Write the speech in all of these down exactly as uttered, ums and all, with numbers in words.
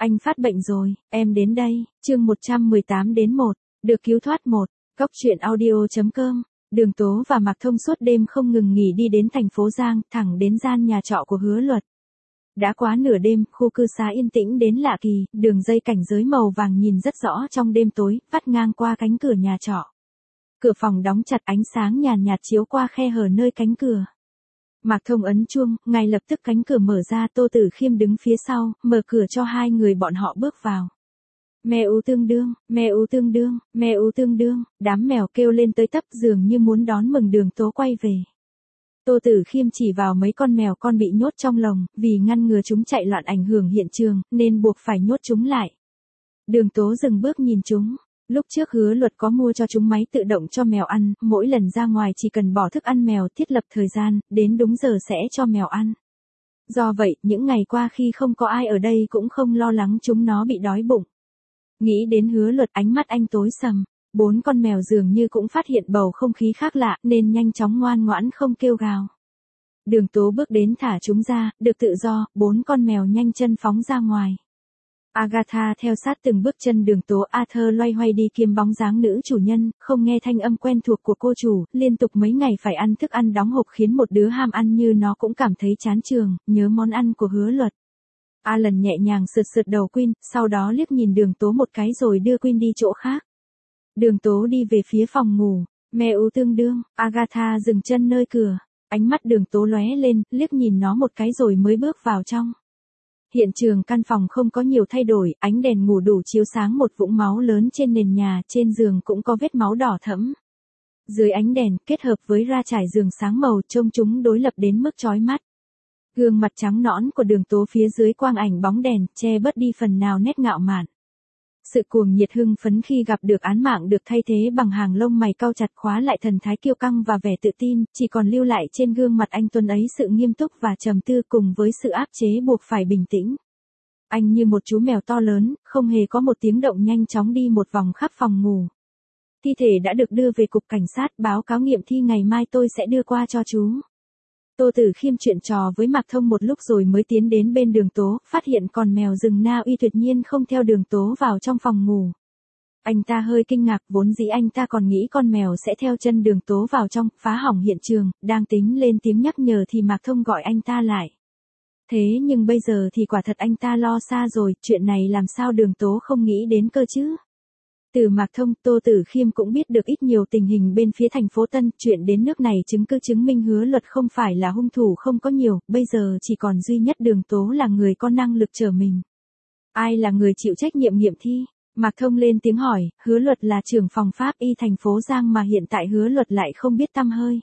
Anh phát bệnh rồi, em đến đây, chương một trăm mười tám đến một, được cứu thoát một, Cóc truyện audio.com. Đường Tố và Mạc Thông suốt đêm không ngừng nghỉ đi đến thành phố Giang, thẳng đến gian nhà trọ của Hứa Luật. Đã quá nửa đêm, khu cư xá yên tĩnh đến lạ kỳ, đường dây cảnh giới màu vàng nhìn rất rõ trong đêm tối, vắt ngang qua cánh cửa nhà trọ. Cửa phòng đóng chặt, ánh sáng nhàn nhạt chiếu qua khe hở nơi cánh cửa. Mạc Thông ấn chuông, ngay lập tức cánh cửa mở ra, Tô Tử Khiêm đứng phía sau, mở cửa cho hai người bọn họ bước vào. Mẹ ú tương đương, mẹ ú tương đương, mẹ ú tương đương, đám mèo kêu lên tới tấp giường như muốn đón mừng Đường Tố quay về. Tô Tử Khiêm chỉ vào mấy con mèo con bị nhốt trong lồng, vì ngăn ngừa chúng chạy loạn ảnh hưởng hiện trường, nên buộc phải nhốt chúng lại. Đường Tố dừng bước nhìn chúng. Lúc trước Hứa Luật có mua cho chúng máy tự động cho mèo ăn, mỗi lần ra ngoài chỉ cần bỏ thức ăn mèo, thiết lập thời gian, đến đúng giờ sẽ cho mèo ăn. Do vậy, những ngày qua khi không có ai ở đây cũng không lo lắng chúng nó bị đói bụng. Nghĩ đến Hứa Luật, ánh mắt anh tối sầm. Bốn con mèo dường như cũng phát hiện bầu không khí khác lạ, nên nhanh chóng ngoan ngoãn không kêu gào. Đường Tố bước đến thả chúng ra, được tự do, bốn con mèo nhanh chân phóng ra ngoài. Agatha theo sát từng bước chân Đường Tố, Arthur loay hoay đi kiếm bóng dáng nữ chủ nhân, không nghe thanh âm quen thuộc của cô chủ, liên tục mấy ngày phải ăn thức ăn đóng hộp khiến một đứa ham ăn như nó cũng cảm thấy chán trường, nhớ món ăn của Hứa Luật. Alan nhẹ nhàng sượt sượt đầu Queen, sau đó liếc nhìn Đường Tố một cái rồi đưa Queen đi chỗ khác. Đường Tố đi về phía phòng ngủ, mẹ ú tương đương, Agatha dừng chân nơi cửa, ánh mắt Đường Tố lóe lên, liếc nhìn nó một cái rồi mới bước vào trong. Hiện trường căn phòng không có nhiều thay đổi, ánh đèn ngủ đủ chiếu sáng một vũng máu lớn trên nền nhà, trên giường cũng có vết máu đỏ thẫm. Dưới ánh đèn, kết hợp với ra trải giường sáng màu, trông chúng đối lập đến mức chói mắt. Gương mặt trắng nõn của Đường Tố phía dưới quang ảnh bóng đèn, che bớt đi phần nào nét ngạo mạn. Sự cuồng nhiệt hưng phấn khi gặp được án mạng được thay thế bằng hàng lông mày cau chặt khóa lại thần thái kiêu căng và vẻ tự tin, chỉ còn lưu lại trên gương mặt anh tuấn ấy sự nghiêm túc và trầm tư cùng với sự áp chế buộc phải bình tĩnh. Anh như một chú mèo to lớn, không hề có một tiếng động nhanh chóng đi một vòng khắp phòng ngủ. Thi thể đã được đưa về cục cảnh sát, báo cáo nghiệm thi ngày mai tôi sẽ đưa qua cho chú. Tô Tử Khiêm chuyện trò với Mạc Thông một lúc rồi mới tiến đến bên Đường Tố, phát hiện con mèo rừng Na Uy tuyệt nhiên không theo Đường Tố vào trong phòng ngủ. Anh ta hơi kinh ngạc, vốn dĩ anh ta còn nghĩ con mèo sẽ theo chân Đường Tố vào trong, phá hỏng hiện trường, đang tính lên tiếng nhắc nhở thì Mạc Thông gọi anh ta lại. Thế nhưng bây giờ thì quả thật anh ta lo xa rồi, chuyện này làm sao Đường Tố không nghĩ đến cơ chứ? Từ Mạc Thông, Tô Tử Khiêm cũng biết được ít nhiều tình hình bên phía thành phố Tân, chuyện đến nước này chứng cứ chứng minh Hứa Luật không phải là hung thủ không có nhiều, bây giờ chỉ còn duy nhất Đường Tố là người có năng lực trở mình. Ai là người chịu trách nhiệm nghiệm thi? Mạc Thông lên tiếng hỏi, Hứa Luật là trưởng phòng pháp y thành phố Giang mà hiện tại Hứa Luật lại không biết tăm hơi.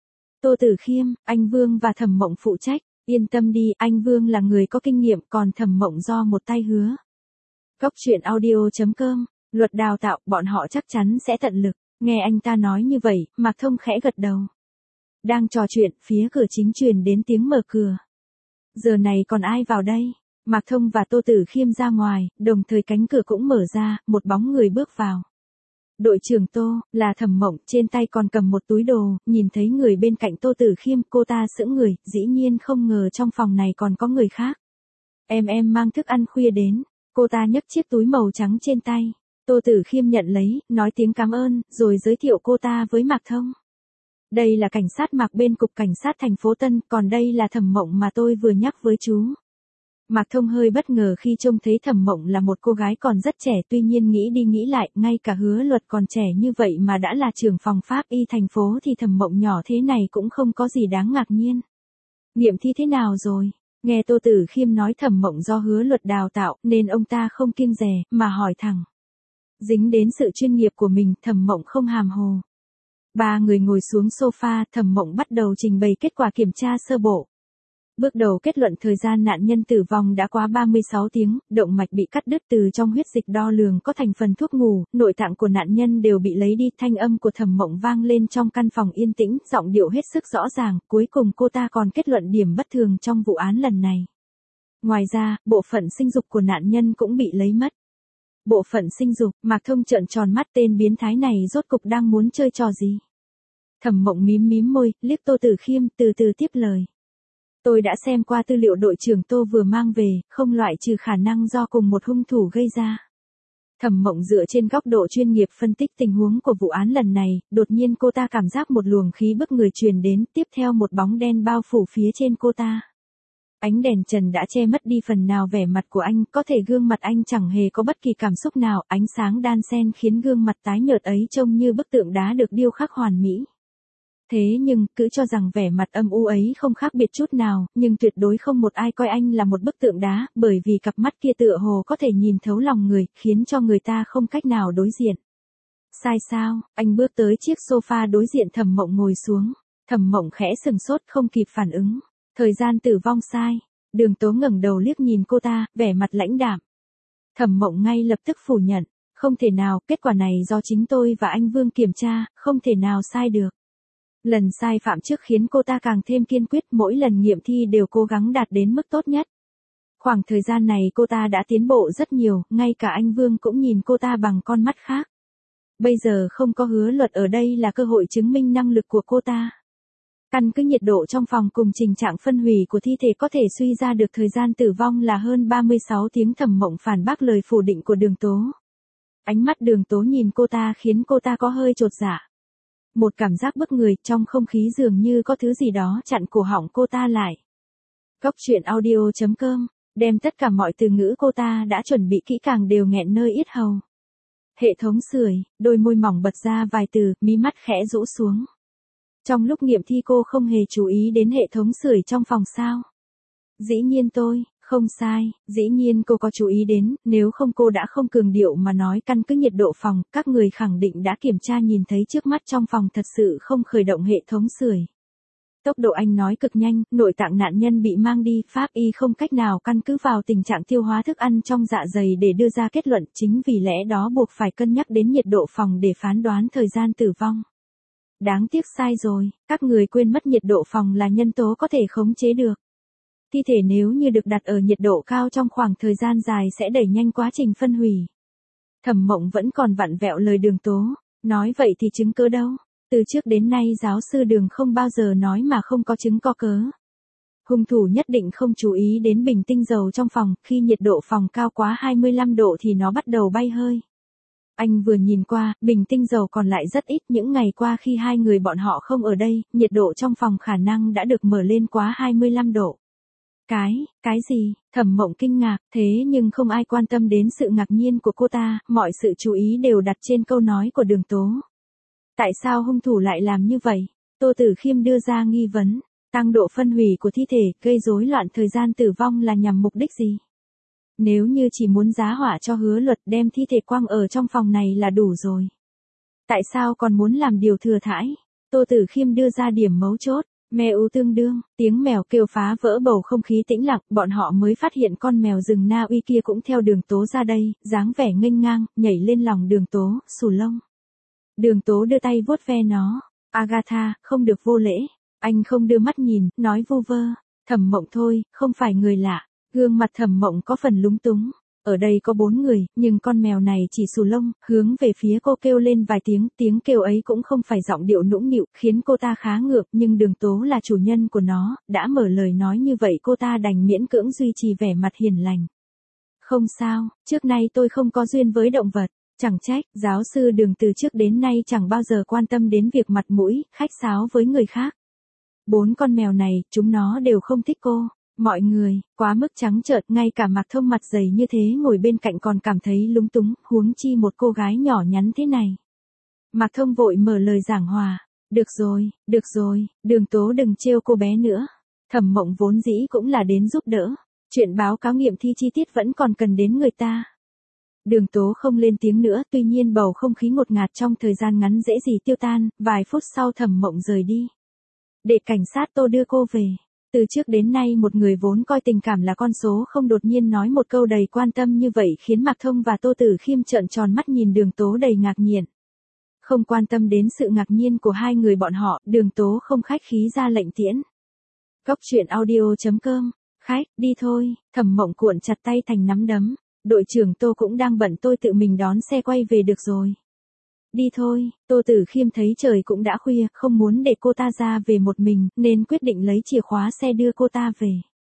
Tô Tử Khiêm, anh Vương và Thẩm Mộng phụ trách, yên tâm đi, anh Vương là người có kinh nghiệm, còn Thẩm Mộng do một tay hứa. Cóc truyện audio.com. Luật đào tạo, bọn họ chắc chắn sẽ tận lực. Nghe anh ta nói như vậy, Mạc Thông khẽ gật đầu. Đang trò chuyện, phía cửa chính truyền đến tiếng mở cửa. Giờ này còn ai vào đây? Mạc Thông và Tô Tử Khiêm ra ngoài, đồng thời cánh cửa cũng mở ra, một bóng người bước vào. Đội trưởng Tô, là Thẩm Mộng, trên tay còn cầm một túi đồ, nhìn thấy người bên cạnh Tô Tử Khiêm, cô ta sững người, dĩ nhiên không ngờ trong phòng này còn có người khác. Em em mang thức ăn khuya đến, cô ta nhấc chiếc túi màu trắng trên tay. Tô Tử Khiêm nhận lấy, nói tiếng cảm ơn, rồi giới thiệu cô ta với Mạc Thông. Đây là cảnh sát Mạc bên cục cảnh sát thành phố Tân, còn đây là Thẩm Mộng mà tôi vừa nhắc với chú. Mạc Thông hơi bất ngờ khi trông thấy Thẩm Mộng là một cô gái còn rất trẻ, tuy nhiên nghĩ đi nghĩ lại, ngay cả Hứa Luật còn trẻ như vậy mà đã là trưởng phòng pháp y thành phố thì Thẩm Mộng nhỏ thế này cũng không có gì đáng ngạc nhiên. Nghiệm thi thế nào rồi? Nghe Tô Tử Khiêm nói Thẩm Mộng do Hứa Luật đào tạo, nên ông ta không kiêng dè, mà hỏi thẳng. Dính đến sự chuyên nghiệp của mình, Thẩm Mộng không hàm hồ. Ba người ngồi xuống sofa, Thẩm Mộng bắt đầu trình bày kết quả kiểm tra sơ bộ. Bước đầu kết luận thời gian nạn nhân tử vong đã quá ba mươi sáu tiếng, động mạch bị cắt đứt, từ trong huyết dịch đo lường có thành phần thuốc ngủ, nội tạng của nạn nhân đều bị lấy đi. Thanh âm của Thẩm Mộng vang lên trong căn phòng yên tĩnh, giọng điệu hết sức rõ ràng, cuối cùng cô ta còn kết luận điểm bất thường trong vụ án lần này. Ngoài ra, bộ phận sinh dục của nạn nhân cũng bị lấy mất. Bộ phận sinh dục, Mạc Thông trợn tròn mắt, tên biến thái này rốt cục đang muốn chơi trò gì? Thẩm Mộng mím mím môi, liếc Tô Tử Khiêm, từ từ tiếp lời. Tôi đã xem qua tư liệu đội trưởng Tô vừa mang về, không loại trừ khả năng do cùng một hung thủ gây ra. Thẩm Mộng dựa trên góc độ chuyên nghiệp phân tích tình huống của vụ án lần này, đột nhiên cô ta cảm giác một luồng khí bức người truyền đến, tiếp theo một bóng đen bao phủ phía trên cô ta. Ánh đèn trần đã che mất đi phần nào vẻ mặt của anh, có thể gương mặt anh chẳng hề có bất kỳ cảm xúc nào, ánh sáng đan xen khiến gương mặt tái nhợt ấy trông như bức tượng đá được điêu khắc hoàn mỹ. Thế nhưng, cứ cho rằng vẻ mặt âm u ấy không khác biệt chút nào, nhưng tuyệt đối không một ai coi anh là một bức tượng đá, bởi vì cặp mắt kia tựa hồ có thể nhìn thấu lòng người, khiến cho người ta không cách nào đối diện. Sai sao? Anh bước tới chiếc sofa đối diện Thẩm Mộng ngồi xuống. Thẩm Mộng khẽ sừng sốt không kịp phản ứng. Thời gian tử vong sai. Đường Tố ngẩng đầu liếc nhìn cô ta, vẻ mặt lãnh đạm. Thẩm Mộng ngay lập tức phủ nhận. Không thể nào, kết quả này do chính tôi và anh Vương kiểm tra, không thể nào sai được. Lần sai phạm trước khiến cô ta càng thêm kiên quyết, mỗi lần nghiệm thi đều cố gắng đạt đến mức tốt nhất. Khoảng thời gian này cô ta đã tiến bộ rất nhiều, ngay cả anh Vương cũng nhìn cô ta bằng con mắt khác. Bây giờ không có Hứa Luật ở đây là cơ hội chứng minh năng lực của cô ta. Căn cứ nhiệt độ trong phòng cùng trình trạng phân hủy của thi thể có thể suy ra được thời gian tử vong là hơn ba mươi sáu tiếng. Thẩm Mộng phản bác lời phủ định của Đường Tố. Ánh mắt Đường Tố nhìn cô ta khiến cô ta có hơi chột dạ. Một cảm giác bức người, trong không khí dường như có thứ gì đó chặn cổ họng cô ta lại. Góc truyện audio chấm com, đem tất cả mọi từ ngữ cô ta đã chuẩn bị kỹ càng đều nghẹn nơi yết hầu. Hệ thống sưởi, đôi môi mỏng bật ra vài từ, mí mắt khẽ rũ xuống. Trong lúc nghiệm thi cô không hề chú ý đến hệ thống sưởi trong phòng sao? Dĩ nhiên tôi, không sai, dĩ nhiên cô có chú ý đến, nếu không cô đã không cường điệu mà nói căn cứ nhiệt độ phòng, các người khẳng định đã kiểm tra nhìn thấy trước mắt trong phòng thật sự không khởi động hệ thống sưởi. Tốc độ anh nói cực nhanh, nội tạng nạn nhân bị mang đi, pháp y không cách nào căn cứ vào tình trạng tiêu hóa thức ăn trong dạ dày để đưa ra kết luận, chính vì lẽ đó buộc phải cân nhắc đến nhiệt độ phòng để phán đoán thời gian tử vong. Đáng tiếc sai rồi, các người quên mất nhiệt độ phòng là nhân tố có thể khống chế được. Thi thể nếu như được đặt ở nhiệt độ cao trong khoảng thời gian dài sẽ đẩy nhanh quá trình phân hủy. Thẩm Mộng vẫn còn vặn vẹo lời Đường Tố, nói vậy thì chứng cứ đâu? Từ trước đến nay giáo sư Đường không bao giờ nói mà không có chứng có cớ. Hung thủ nhất định không chú ý đến bình tinh dầu trong phòng, khi nhiệt độ phòng cao quá hai mươi lăm độ thì nó bắt đầu bay hơi. Anh vừa nhìn qua, bình tinh dầu còn lại rất ít, những ngày qua khi hai người bọn họ không ở đây, nhiệt độ trong phòng khả năng đã được mở lên quá hai mươi lăm độ. Cái, cái gì? Thẩm Mộng kinh ngạc, thế nhưng không ai quan tâm đến sự ngạc nhiên của cô ta, mọi sự chú ý đều đặt trên câu nói của Đường Tố. Tại sao hung thủ lại làm như vậy? Tô Tử Khiêm đưa ra nghi vấn, tăng độ phân hủy của thi thể, gây rối loạn thời gian tử vong là nhằm mục đích gì? Nếu như chỉ muốn giá họa cho Hứa Luật đem thi thể quăng ở trong phòng này là đủ rồi. Tại sao còn muốn làm điều thừa thãi? Tô Tử Khiêm đưa ra điểm mấu chốt. Mèo tương đương, tiếng mèo kêu phá vỡ bầu không khí tĩnh lặng, bọn họ mới phát hiện con mèo rừng Na Uy kia cũng theo Đường Tố ra đây, dáng vẻ nghênh ngang, nhảy lên lòng Đường Tố, xù lông. Đường Tố đưa tay vuốt ve nó. Agatha, không được vô lễ. Anh không đưa mắt nhìn, nói vu vơ. Thẩm Mộng thôi, không phải người lạ. Gương mặt Thẩm Mộng có phần lúng túng. Ở đây có bốn người, nhưng con mèo này chỉ xù lông, hướng về phía cô kêu lên vài tiếng, tiếng kêu ấy cũng không phải giọng điệu nũng nịu, khiến cô ta khá ngược, nhưng Đường Tố là chủ nhân của nó, đã mở lời nói như vậy cô ta đành miễn cưỡng duy trì vẻ mặt hiền lành. Không sao, trước nay tôi không có duyên với động vật, chẳng trách, giáo sư Đường từ trước đến nay chẳng bao giờ quan tâm đến việc mặt mũi, khách sáo với người khác. Bốn con mèo này, chúng nó đều không thích cô. Mọi người, quá mức trắng trợn, ngay cả Mạc Thông mặt dày như thế ngồi bên cạnh còn cảm thấy lúng túng, huống chi một cô gái nhỏ nhắn thế này. Mạc Thông vội mở lời giảng hòa, được rồi, được rồi, Đường Tố đừng trêu cô bé nữa. Thẩm Mộng vốn dĩ cũng là đến giúp đỡ, chuyện báo cáo nghiệm thi chi tiết vẫn còn cần đến người ta. Đường Tố không lên tiếng nữa, tuy nhiên bầu không khí ngột ngạt trong thời gian ngắn dễ gì tiêu tan, vài phút sau Thẩm Mộng rời đi. Để cảnh sát Tô đưa cô về. Từ trước đến nay một người vốn coi tình cảm là con số không đột nhiên nói một câu đầy quan tâm như vậy khiến Mạc Thông và Tô Tử Khiêm trợn tròn mắt nhìn Đường Tố đầy ngạc nhiên. Không quan tâm đến sự ngạc nhiên của hai người bọn họ, Đường Tố không khách khí ra lệnh tiễn. Góc truyện audio chấm com, khách, đi thôi, Thẩm Mộng cuộn chặt tay thành nắm đấm. Đội trưởng Tô cũng đang bận, tôi tự mình đón xe quay về được rồi. Đi thôi, Tô Tử Khiêm thấy trời cũng đã khuya, không muốn để cô ta ra về một mình, nên quyết định lấy chìa khóa xe đưa cô ta về.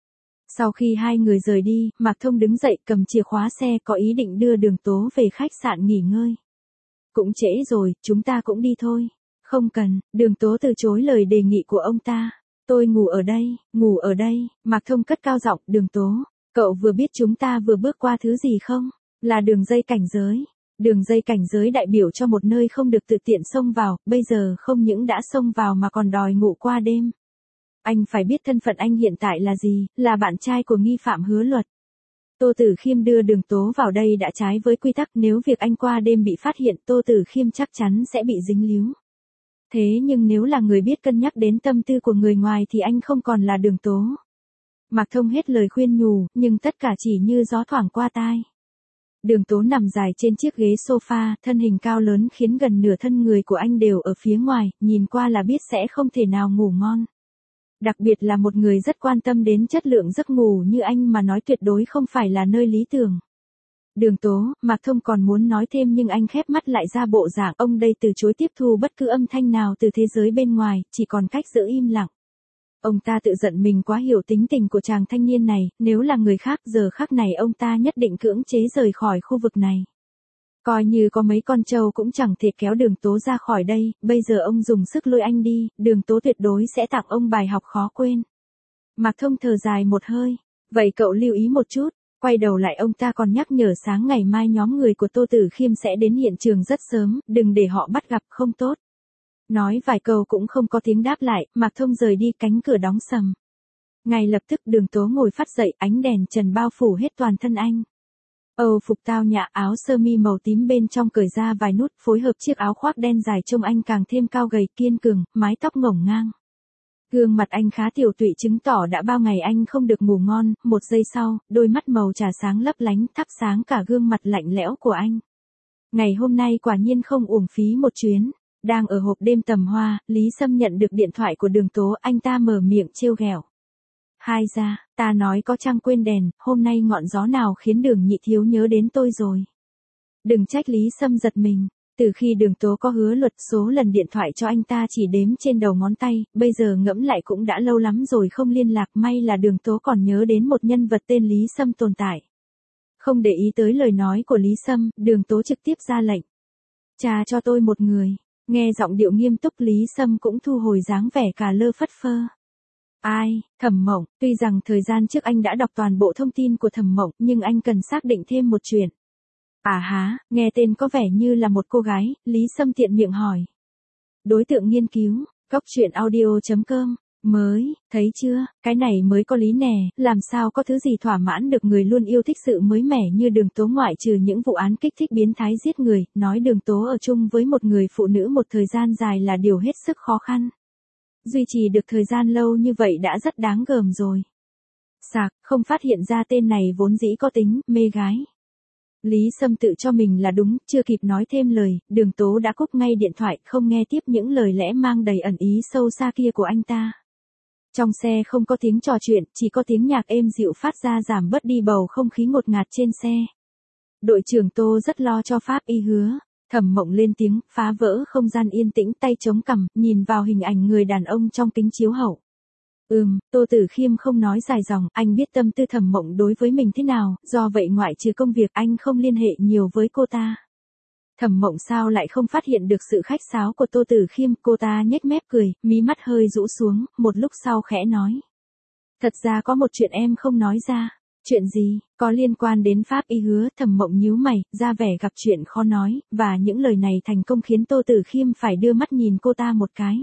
Sau khi hai người rời đi, Mạc Thông đứng dậy cầm chìa khóa xe có ý định đưa Đường Tố về khách sạn nghỉ ngơi. Cũng trễ rồi, chúng ta cũng đi thôi. Không cần, Đường Tố từ chối lời đề nghị của ông ta. Tôi ngủ ở đây, ngủ ở đây, Mạc Thông cất cao giọng, Đường Tố, cậu vừa biết chúng ta vừa bước qua thứ gì không? Là đường dây cảnh giới. Đường dây cảnh giới đại biểu cho một nơi không được tự tiện xông vào, bây giờ không những đã xông vào mà còn đòi ngủ qua đêm. Anh phải biết thân phận anh hiện tại là gì, là bạn trai của nghi phạm Hứa Luật. Tô Tử Khiêm đưa Đường Tố vào đây đã trái với quy tắc, nếu việc anh qua đêm bị phát hiện Tô Tử Khiêm chắc chắn sẽ bị dính líu. Thế nhưng nếu là người biết cân nhắc đến tâm tư của người ngoài thì anh không còn là Đường Tố. Mạc Thông hết lời khuyên nhủ, nhưng tất cả chỉ như gió thoảng qua tai. Đường Tố nằm dài trên chiếc ghế sofa, thân hình cao lớn khiến gần nửa thân người của anh đều ở phía ngoài, nhìn qua là biết sẽ không thể nào ngủ ngon. Đặc biệt là một người rất quan tâm đến chất lượng giấc ngủ như anh mà nói tuyệt đối không phải là nơi lý tưởng. Đường Tố, Mạc Thông còn muốn nói thêm nhưng anh khép mắt lại ra bộ dạng ông đây từ chối tiếp thu bất cứ âm thanh nào từ thế giới bên ngoài, chỉ còn cách giữ im lặng. Ông ta tự giận mình quá hiểu tính tình của chàng thanh niên này, nếu là người khác giờ khắc này ông ta nhất định cưỡng chế rời khỏi khu vực này. Coi như có mấy con trâu cũng chẳng thể kéo Đường Tố ra khỏi đây, bây giờ ông dùng sức lôi anh đi, Đường Tố tuyệt đối sẽ tặng ông bài học khó quên. Mạc Thông thở dài một hơi, vậy cậu lưu ý một chút, quay đầu lại ông ta còn nhắc nhở sáng ngày mai nhóm người của Tô Tử Khiêm sẽ đến hiện trường rất sớm, đừng để họ bắt gặp không tốt. Nói vài câu cũng không có tiếng đáp lại, Mạc Thông rời đi, cánh cửa đóng sầm. Ngay lập tức Đường Tố ngồi phát dậy, ánh đèn trần bao phủ hết toàn thân anh. Âu phục tao nhã, áo sơ mi màu tím bên trong cởi ra vài nút, phối hợp chiếc áo khoác đen dài trông anh càng thêm cao gầy kiên cường, mái tóc ngổn ngang. Gương mặt anh khá tiểu tụy chứng tỏ đã bao ngày anh không được ngủ ngon, một giây sau, đôi mắt màu trà sáng lấp lánh thắp sáng cả gương mặt lạnh lẽo của anh. Ngày hôm nay quả nhiên không uổng phí một chuyến. Đang ở hộp đêm tầm hoa, Lý Sâm nhận được điện thoại của Đường Tố, anh ta mở miệng trêu ghẹo. Hai ra, ta nói có chăng quên đèn, hôm nay ngọn gió nào khiến Đường nhị thiếu nhớ đến tôi rồi. Đừng trách Lý Sâm giật mình, từ khi Đường Tố có Hứa Luật số lần điện thoại cho anh ta chỉ đếm trên đầu ngón tay, bây giờ ngẫm lại cũng đã lâu lắm rồi không liên lạc, may là Đường Tố còn nhớ đến một nhân vật tên Lý Sâm tồn tại. Không để ý tới lời nói của Lý Sâm, Đường Tố trực tiếp ra lệnh. Trà cho tôi một người. Nghe giọng điệu nghiêm túc Lý Sâm cũng thu hồi dáng vẻ cà lơ phất phơ. Ai, Thẩm Mộng, tuy rằng thời gian trước anh đã đọc toàn bộ thông tin của Thẩm Mộng nhưng anh cần xác định thêm một chuyện. À há, nghe tên có vẻ như là một cô gái, Lý Sâm tiện miệng hỏi. Đối tượng nghiên cứu, góc truyện audio chấm com. Mới, thấy chưa, cái này mới có lý nè, làm sao có thứ gì thỏa mãn được người luôn yêu thích sự mới mẻ như Đường Tố, ngoại trừ những vụ án kích thích biến thái giết người, nói Đường Tố ở chung với một người phụ nữ một thời gian dài là điều hết sức khó khăn. Duy trì được thời gian lâu như vậy đã rất đáng gờm rồi. Sạc, không phát hiện ra tên này vốn dĩ có tính, mê gái. Lý Sâm tự cho mình là đúng, chưa kịp nói thêm lời, Đường Tố đã cúp ngay điện thoại, không nghe tiếp những lời lẽ mang đầy ẩn ý sâu xa kia của anh ta. Trong xe không có tiếng trò chuyện, chỉ có tiếng nhạc êm dịu phát ra giảm bớt đi bầu không khí ngột ngạt trên xe. Đội trưởng Tô rất lo cho Pháp Y Hứa. Thẩm Mộng lên tiếng, phá vỡ không gian yên tĩnh, tay chống cằm, nhìn vào hình ảnh người đàn ông trong kính chiếu hậu. Ừm, Tô Tử Khiêm không nói dài dòng, anh biết tâm tư Thẩm Mộng đối với mình thế nào, do vậy ngoại trừ công việc anh không liên hệ nhiều với cô ta. Thẩm Mộng sao lại không phát hiện được sự khách sáo của Tô Tử Khiêm, cô ta nhếch mép cười, mí mắt hơi rũ xuống, một lúc sau khẽ nói. Thật ra có một chuyện em không nói ra. Chuyện gì, có liên quan đến Pháp Y Hứa, Thẩm Mộng nhíu mày, ra vẻ gặp chuyện khó nói, và những lời này thành công khiến Tô Tử Khiêm phải đưa mắt nhìn cô ta một cái.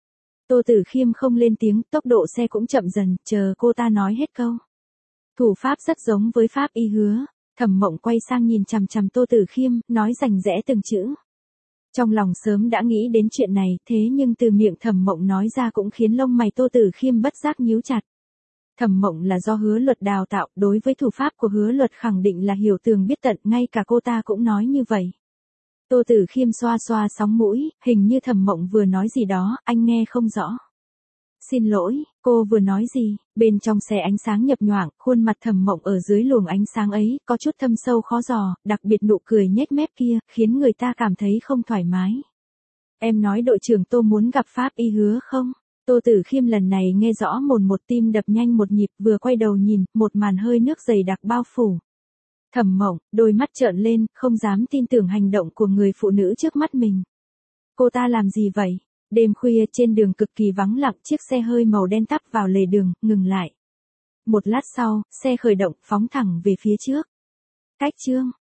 Tô Tử Khiêm không lên tiếng, tốc độ xe cũng chậm dần, chờ cô ta nói hết câu. Thủ pháp rất giống với Pháp Y Hứa. Thẩm Mộng quay sang nhìn chằm chằm Tô Tử Khiêm, nói rành rẽ từng chữ. Trong lòng sớm đã nghĩ đến chuyện này, thế nhưng từ miệng Thẩm Mộng nói ra cũng khiến lông mày Tô Tử Khiêm bất giác nhíu chặt. Thẩm Mộng là do Hứa Luật đào tạo, đối với thủ pháp của Hứa Luật khẳng định là hiểu tường biết tận, ngay cả cô ta cũng nói như vậy. Tô Tử Khiêm xoa xoa sóng mũi, hình như Thẩm Mộng vừa nói gì đó, anh nghe không rõ. Xin lỗi, cô vừa nói gì? Bên trong xe ánh sáng nhập nhoạng, khuôn mặt Thẩm Mộng ở dưới luồng ánh sáng ấy, có chút thâm sâu khó dò, đặc biệt nụ cười nhếch mép kia, khiến người ta cảm thấy không thoải mái. Em nói đội trưởng Tô muốn gặp Pháp y Hứa không? Tô Tử Khiêm lần này nghe rõ mồn một, tim đập nhanh một nhịp, vừa quay đầu nhìn, một màn hơi nước dày đặc bao phủ. Thẩm Mộng, đôi mắt trợn lên, không dám tin tưởng hành động của người phụ nữ trước mắt mình. Cô ta làm gì vậy? Đêm khuya trên đường cực kỳ vắng lặng, chiếc xe hơi màu đen tắp vào lề đường, ngừng lại. Một lát sau, xe khởi động, phóng thẳng về phía trước. Cách chương